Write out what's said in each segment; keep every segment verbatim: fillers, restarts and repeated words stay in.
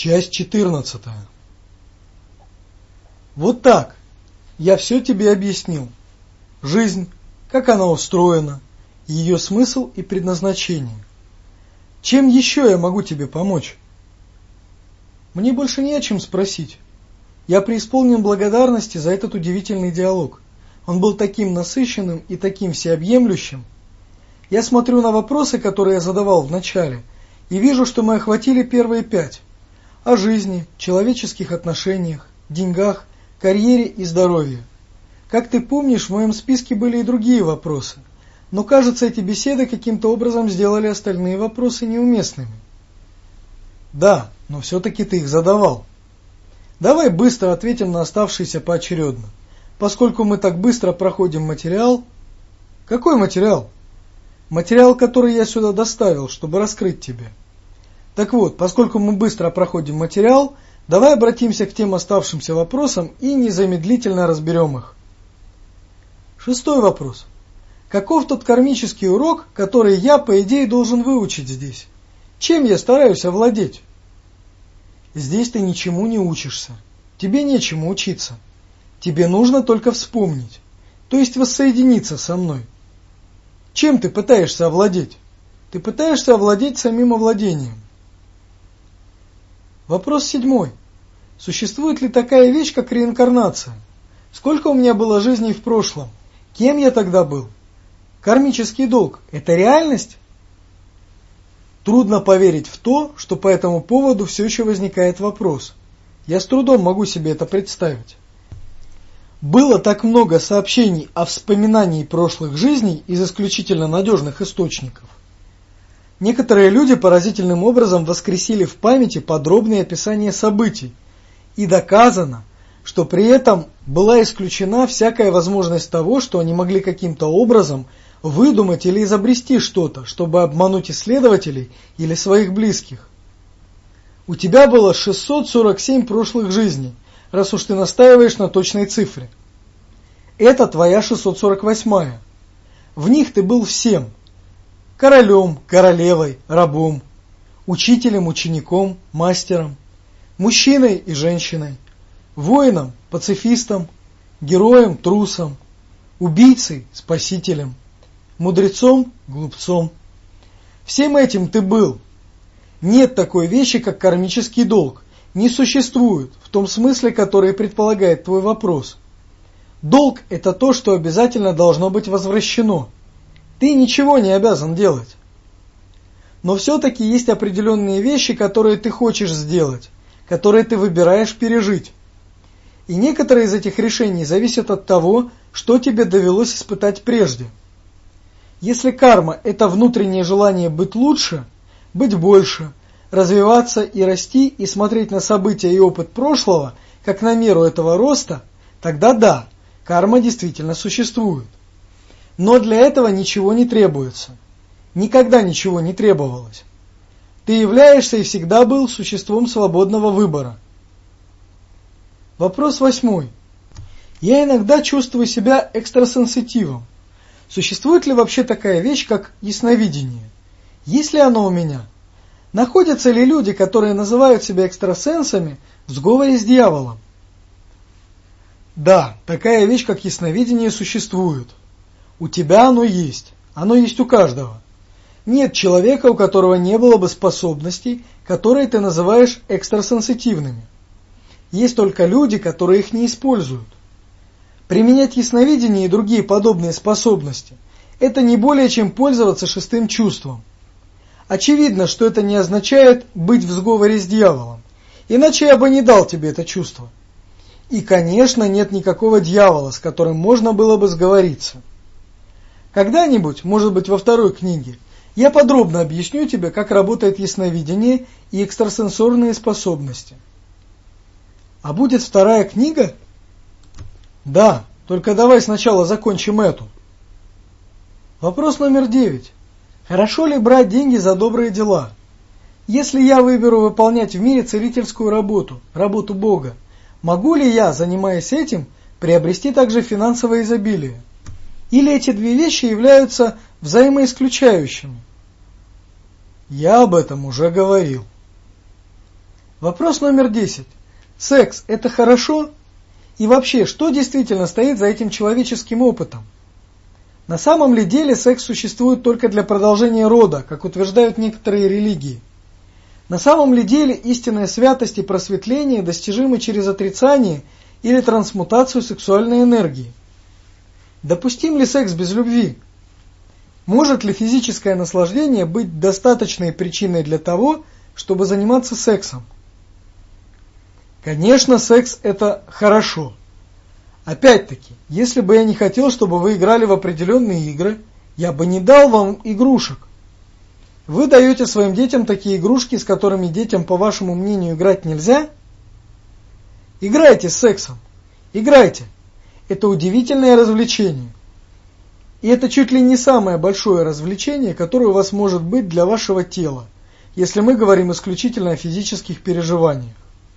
Часть четырнадцатая. Вот так. Я все тебе объяснил. Жизнь, как она устроена, ее смысл и предназначение. Чем еще я могу тебе помочь? Мне больше не о чем спросить. Я преисполнен благодарности за этот удивительный диалог. Он был таким насыщенным и таким всеобъемлющим. Я смотрю на вопросы, которые я задавал в начале, и вижу, что мы охватили первые пять. О жизни, человеческих отношениях, деньгах, карьере и здоровье. Как ты помнишь, в моем списке были и другие вопросы, но, кажется, эти беседы каким-то образом сделали остальные вопросы неуместными. Да, но все-таки ты их задавал. Давай быстро ответим на оставшиеся поочередно. Поскольку мы так быстро проходим материал... Какой материал? Материал, который я сюда доставил, чтобы раскрыть тебе. Так вот, поскольку мы быстро проходим материал, давай обратимся к тем оставшимся вопросам и незамедлительно разберем их. Шестой вопрос. Каков тот кармический урок, который я, по идее, должен выучить здесь? Чем я стараюсь овладеть? Здесь ты ничему не учишься. Тебе нечему учиться. Тебе нужно только вспомнить, то есть воссоединиться со мной. Чем ты пытаешься овладеть? Ты пытаешься овладеть самим овладением. Вопрос седьмой. Существует ли такая вещь, как реинкарнация? Сколько у меня было жизней в прошлом? Кем я тогда был? Кармический долг – это реальность? Трудно поверить в то, что по этому поводу все еще возникает вопрос. Я с трудом могу себе это представить. Было так много сообщений о вспоминании прошлых жизней из исключительно надежных источников. Некоторые люди поразительным образом воскресили в памяти подробные описания событий, и доказано, что при этом была исключена всякая возможность того, что они могли каким-то образом выдумать или изобрести что-то, чтобы обмануть исследователей или своих близких. У тебя было шестьсот сорок семь прошлых жизней, раз уж ты настаиваешь на точной цифре. Это твоя шестьсот сорок восьмая. В них ты был всем. Королем, королевой, рабом, учителем, учеником, мастером, мужчиной и женщиной, воином, пацифистом, героем, трусом, убийцей, спасителем, мудрецом, глупцом. Всем этим ты был. Нет такой вещи, как кармический долг. Не существует, в том смысле, который предполагает твой вопрос. Долг – это то, что обязательно должно быть возвращено. Ты ничего не обязан делать. Но все-таки есть определенные вещи, которые ты хочешь сделать, которые ты выбираешь пережить. И некоторые из этих решений зависят от того, что тебе довелось испытать прежде. Если карма – это внутреннее желание быть лучше, быть больше, развиваться и расти, и смотреть на события и опыт прошлого, как на меру этого роста, тогда да, карма действительно существует. Но для этого ничего не требуется. Никогда ничего не требовалось. Ты являешься и всегда был существом свободного выбора. Вопрос восьмой. Я иногда чувствую себя экстрасенситивом. Существует ли вообще такая вещь, как ясновидение? Есть ли оно у меня? Находятся ли люди, которые называют себя экстрасенсами, в сговоре с дьяволом? Да, такая вещь, как ясновидение, существует. У тебя оно есть. Оно есть у каждого. Нет человека, у которого не было бы способностей, которые ты называешь экстрасенситивными. Есть только люди, которые их не используют. Применять ясновидение и другие подобные способности – это не более чем пользоваться шестым чувством. Очевидно, что это не означает быть в сговоре с дьяволом, иначе я бы не дал тебе это чувство. И, конечно, нет никакого дьявола, с которым можно было бы сговориться. Когда-нибудь, может быть, во второй книге, я подробно объясню тебе, как работает ясновидение и экстрасенсорные способности. А будет вторая книга? Да, только давай сначала закончим эту. Вопрос номер девять. Хорошо ли брать деньги за добрые дела? Если я выберу выполнять в мире целительскую работу, работу Бога, могу ли я, занимаясь этим, приобрести также финансовое изобилие? Или эти две вещи являются взаимоисключающими? Я об этом уже говорил. Вопрос номер десять. Секс – это хорошо? И вообще, что действительно стоит за этим человеческим опытом? На самом ли деле секс существует только для продолжения рода, как утверждают некоторые религии? На самом ли деле истинная святость и просветление достижимы через отрицание или трансмутацию сексуальной энергии? Допустим ли секс без любви? Может ли физическое наслаждение быть достаточной причиной для того, чтобы заниматься сексом? Конечно, секс – это хорошо. Опять-таки, если бы я не хотел, чтобы вы играли в определенные игры, я бы не дал вам игрушек. Вы даете своим детям такие игрушки, с которыми детям, по вашему мнению, играть нельзя? Играйте с сексом. Играйте. Это удивительное развлечение. И это чуть ли не самое большое развлечение, которое у вас может быть для вашего тела, если мы говорим исключительно о физических переживаниях.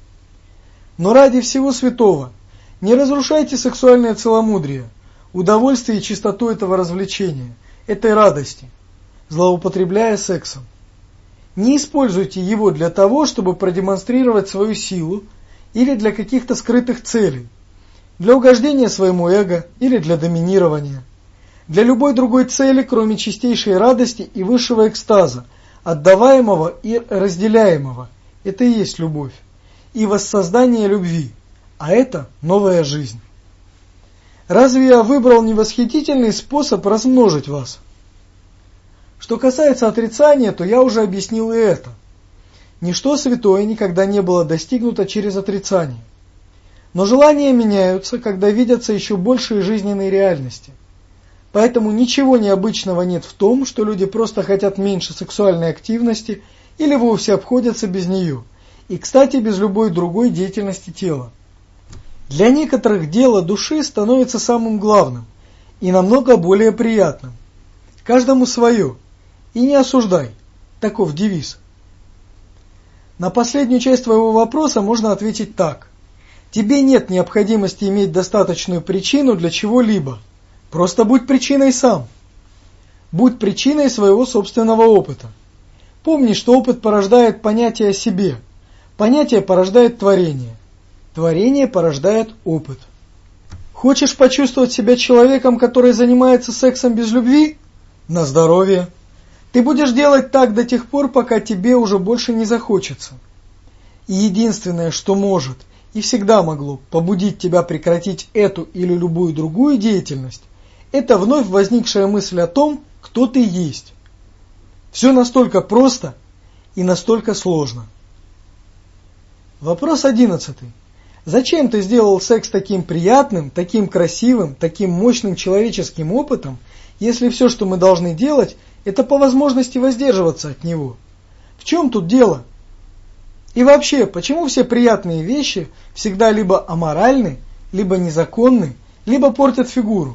Но ради всего святого, не разрушайте сексуальное целомудрие, удовольствие и чистоту этого развлечения, этой радости, злоупотребляя сексом. Не используйте его для того, чтобы продемонстрировать свою силу или для каких-то скрытых целей, для угождения своему эго или для доминирования, для любой другой цели, кроме чистейшей радости и высшего экстаза, отдаваемого и разделяемого. Это и есть любовь. И воссоздание любви, а это новая жизнь. Разве я выбрал не восхитительный способ размножить вас? Что касается отрицания, то я уже объяснил и это. Ничто святое никогда не было достигнуто через отрицание. Но желания меняются, когда видятся еще большие жизненные реальности. Поэтому ничего необычного нет в том, что люди просто хотят меньше сексуальной активности или вовсе обходятся без нее. И, кстати, без любой другой деятельности тела. Для некоторых дело души становится самым главным и намного более приятным. Каждому свое. И не осуждай. Таков девиз. На последнюю часть твоего вопроса можно ответить так. Тебе нет необходимости иметь достаточную причину для чего-либо. Просто будь причиной сам. Будь причиной своего собственного опыта. Помни, что опыт порождает понятие о себе. Понятие порождает творение. Творение порождает опыт. Хочешь почувствовать себя человеком, который занимается сексом без любви? На здоровье. Ты будешь делать так до тех пор, пока тебе уже больше не захочется. И единственное, что может и всегда могло побудить тебя прекратить эту или любую другую деятельность, это вновь возникшая мысль о том, кто ты есть. Все настолько просто и настолько сложно. Вопрос одиннадцатый. Зачем ты сделал секс таким приятным, таким красивым, таким мощным человеческим опытом, если все, что мы должны делать, это по возможности воздерживаться от него? В чем тут дело? И вообще, почему все приятные вещи всегда либо аморальны, либо незаконны, либо портят фигуру?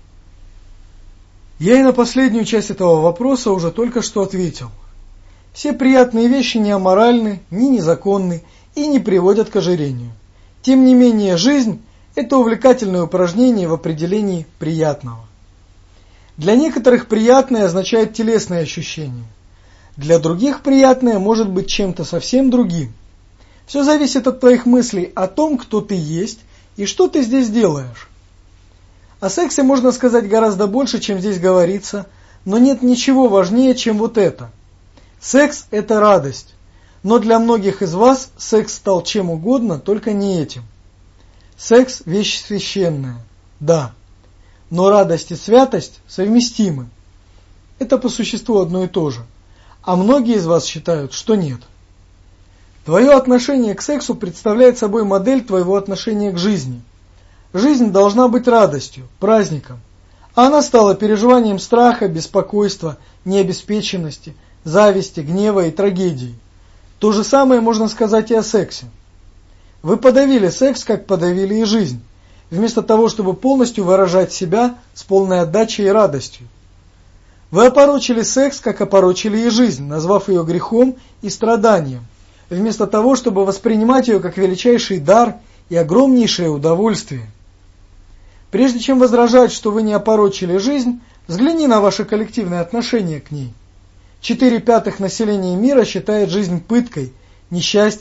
Я и на последнюю часть этого вопроса уже только что ответил. Все приятные вещи не аморальны, ни незаконны и не приводят к ожирению. Тем не менее, жизнь – это увлекательное упражнение в определении приятного. Для некоторых приятное означает телесные ощущения. Для других приятное может быть чем-то совсем другим. Все зависит от твоих мыслей о том, кто ты есть и что ты здесь делаешь. О сексе можно сказать гораздо больше, чем здесь говорится, но нет ничего важнее, чем вот это. Секс – это радость. Но для многих из вас секс стал чем угодно, только не этим. Секс – вещь священная, да. Но радость и святость совместимы. Это по существу одно и то же. А многие из вас считают, что нет. Твое отношение к сексу представляет собой модель твоего отношения к жизни. Жизнь должна быть радостью, праздником. А она стала переживанием страха, беспокойства, необеспеченности, зависти, гнева и трагедии. То же самое можно сказать и о сексе. Вы подавили секс, как подавили и жизнь, вместо того, чтобы полностью выражать себя с полной отдачей и радостью. Вы опорочили секс, как опорочили и жизнь, назвав ее грехом и страданием, вместо того, чтобы воспринимать ее как величайший дар и огромнейшее удовольствие. Прежде чем возражать, что вы не опорочили жизнь, взгляни на ваше коллективное отношение к ней. Четыре пятых населения мира считает жизнь пыткой, несчастьем,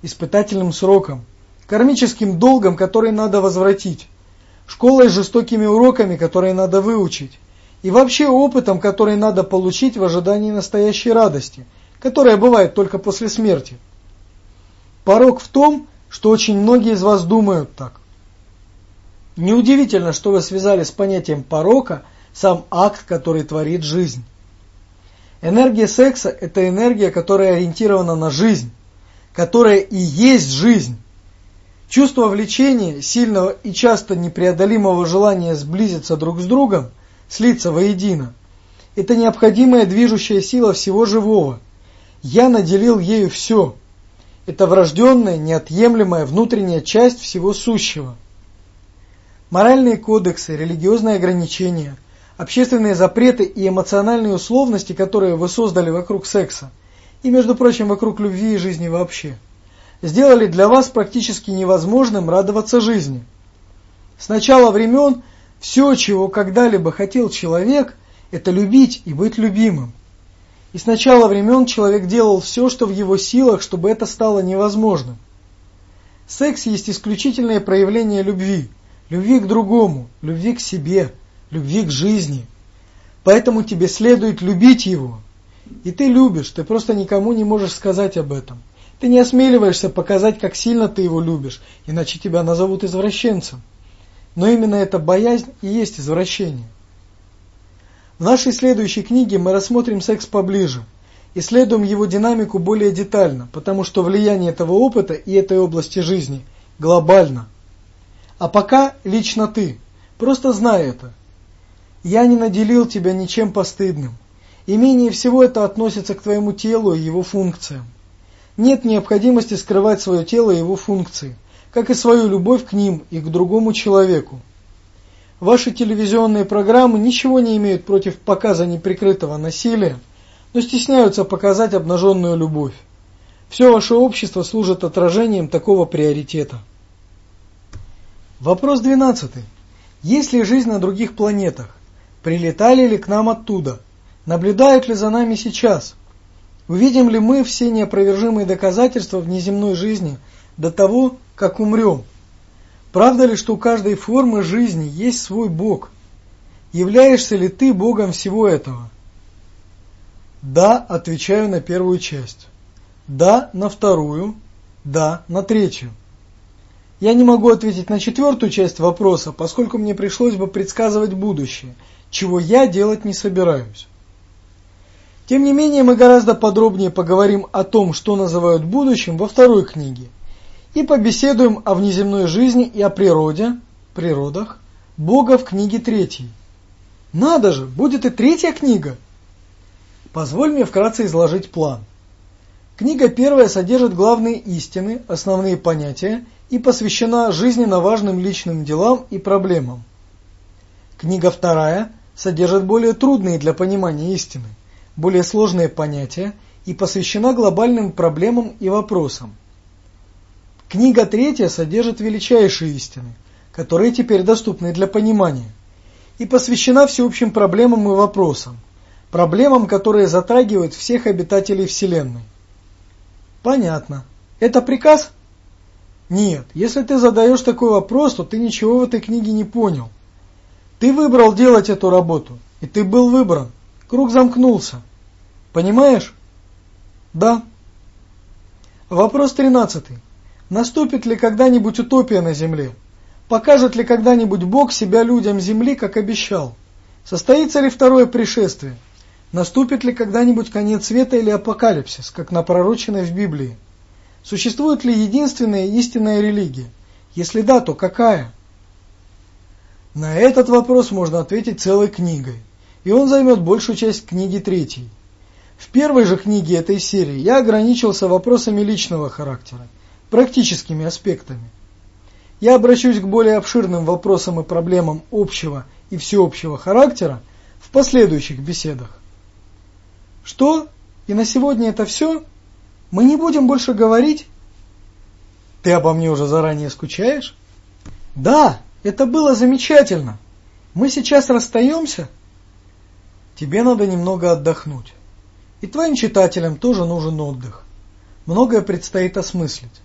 испытательным сроком, кармическим долгом, который надо возвратить, школой с жестокими уроками, которые надо выучить, и вообще опытом, который надо получить в ожидании настоящей радости, которая бывает только после смерти. Порок в том, что очень многие из вас думают так. Неудивительно, что вы связали с понятием порока сам акт, который творит жизнь. Энергия секса – это энергия, которая ориентирована на жизнь, которая и есть жизнь. Чувство влечения, сильного и часто непреодолимого желания сблизиться друг с другом, слиться воедино – это необходимая движущая сила всего живого. Я наделил ею все. Это врожденная, неотъемлемая внутренняя часть всего сущего. Моральные кодексы, религиозные ограничения, общественные запреты и эмоциональные условности, которые вы создали вокруг секса, и, между прочим, вокруг любви и жизни вообще, сделали для вас практически невозможным радоваться жизни. С начала времен все, чего когда-либо хотел человек, это любить и быть любимым. И с начала времен человек делал все, что в его силах, чтобы это стало невозможным. Секс есть исключительное проявление любви. Любви к другому, любви к себе, любви к жизни. Поэтому тебе следует любить его. И ты любишь, ты просто никому не можешь сказать об этом. Ты не осмеливаешься показать, как сильно ты его любишь, иначе тебя назовут извращенцем. Но именно эта боязнь и есть извращение. В нашей следующей книге мы рассмотрим секс поближе, исследуем его динамику более детально, потому что влияние этого опыта и этой области жизни глобально. А пока лично ты, просто знай это. Я не наделил тебя ничем постыдным. И менее всего это относится к твоему телу и его функциям. Нет необходимости скрывать свое тело и его функции, как и свою любовь к ним и к другому человеку. Ваши телевизионные программы ничего не имеют против показа неприкрытого насилия, но стесняются показать обнаженную любовь. Все ваше общество служит отражением такого приоритета. Вопрос двенадцатый. Есть ли жизнь на других планетах? Прилетали ли к нам оттуда? Наблюдают ли за нами сейчас? Увидим ли мы все неопровержимые доказательства внеземной жизни до того, как умрем? Правда ли, что у каждой формы жизни есть свой Бог? Являешься ли ты Богом всего этого? Да, отвечаю на первую часть. Да, на вторую. Да, на третью. Я не могу ответить на четвертую часть вопроса, поскольку мне пришлось бы предсказывать будущее, чего я делать не собираюсь. Тем не менее, мы гораздо подробнее поговорим о том, что называют будущим, во второй книге, и побеседуем о внеземной жизни и о природе, природах, Бога в книге третьей. Надо же, будет и третья книга! Позволь мне вкратце изложить план. Книга первая содержит главные истины, основные понятия и посвящена жизненно важным личным делам и проблемам. Книга вторая содержит более трудные для понимания истины, более сложные понятия и посвящена глобальным проблемам и вопросам. Книга третья содержит величайшие истины, которые теперь доступны для понимания, и посвящена всеобщим проблемам и вопросам, проблемам, которые затрагивают всех обитателей Вселенной. Понятно. Это приказ? Нет, если ты задаешь такой вопрос, то ты ничего в этой книге не понял. Ты выбрал делать эту работу, и ты был выбран. Круг замкнулся. Понимаешь? Да. Вопрос тринадцатый. Наступит ли когда-нибудь утопия на Земле? Покажет ли когда-нибудь Бог себя людям Земли, как обещал? Состоится ли второе пришествие? Наступит ли когда-нибудь конец света или апокалипсис, как напророчено в Библии? Существует ли единственная истинная религия? Если да, то какая? На этот вопрос можно ответить целой книгой, и он займет большую часть книги третьей. В первой же книге этой серии я ограничился вопросами личного характера, практическими аспектами. Я обращусь к более обширным вопросам и проблемам общего и всеобщего характера в последующих беседах. Что? И на сегодня это все? Мы не будем больше говорить? Ты обо мне уже заранее скучаешь? Да, это было замечательно. Мы сейчас расстаемся? Тебе надо немного отдохнуть. И твоим читателям тоже нужен отдых. Многое предстоит осмыслить.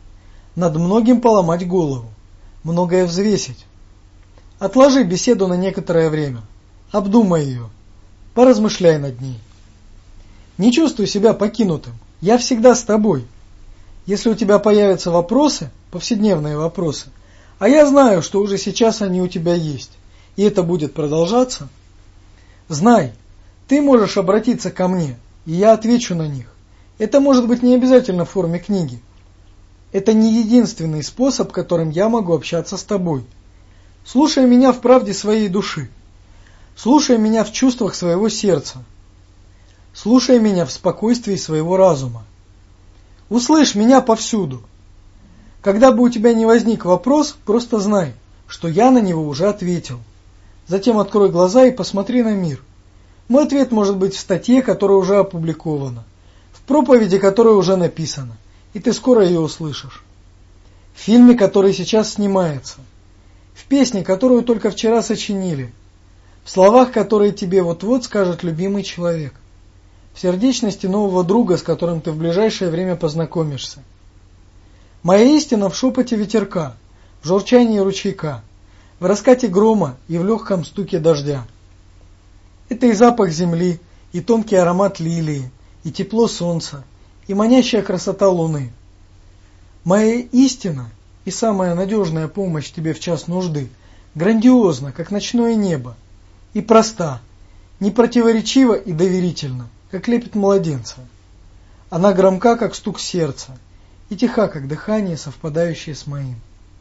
над многим поломать голову, многое взвесить. Отложи беседу на некоторое время, обдумай ее, поразмышляй над ней. Не чувствуй себя покинутым, я всегда с тобой. Если у тебя появятся вопросы, повседневные вопросы, а я знаю, что уже сейчас они у тебя есть, и это будет продолжаться, знай, ты можешь обратиться ко мне, и я отвечу на них. Это может быть не обязательно в форме книги. Это не единственный способ, которым я могу общаться с тобой. Слушай меня в правде своей души. Слушай меня в чувствах своего сердца. Слушай меня в спокойствии своего разума. Услышь меня повсюду. Когда бы у тебя не возник вопрос, просто знай, что я на него уже ответил. Затем открой глаза и посмотри на мир. Мой ответ может быть в статье, которая уже опубликована, в проповеди, которая уже написана, и ты скоро ее услышишь. В фильме, который сейчас снимается, в песне, которую только вчера сочинили, в словах, которые тебе вот-вот скажет любимый человек, в сердечности нового друга, с которым ты в ближайшее время познакомишься. Моя истина в шепоте ветерка, в журчании ручейка, в раскате грома и в легком стуке дождя. Это и запах земли, и тонкий аромат лилии, и тепло солнца, и манящая красота луны. Моя истина и самая надежная помощь тебе в час нужды грандиозна, как ночное небо, и проста, непротиворечива и доверительна, как лепет младенца. Она громка, как стук сердца, и тиха, как дыхание, совпадающее с моим.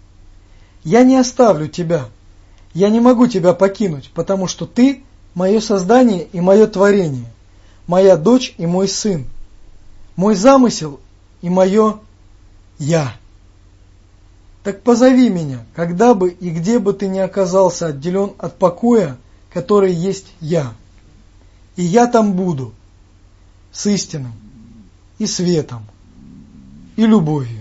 Я не оставлю тебя, я не могу тебя покинуть, потому что ты – мое создание и мое творение, моя дочь и мой сын, мой замысел и мое «я». Так позови меня, когда бы и где бы ты ни оказался отделен от покоя, который есть я. И я там буду, с истиной, и светом, и любовью.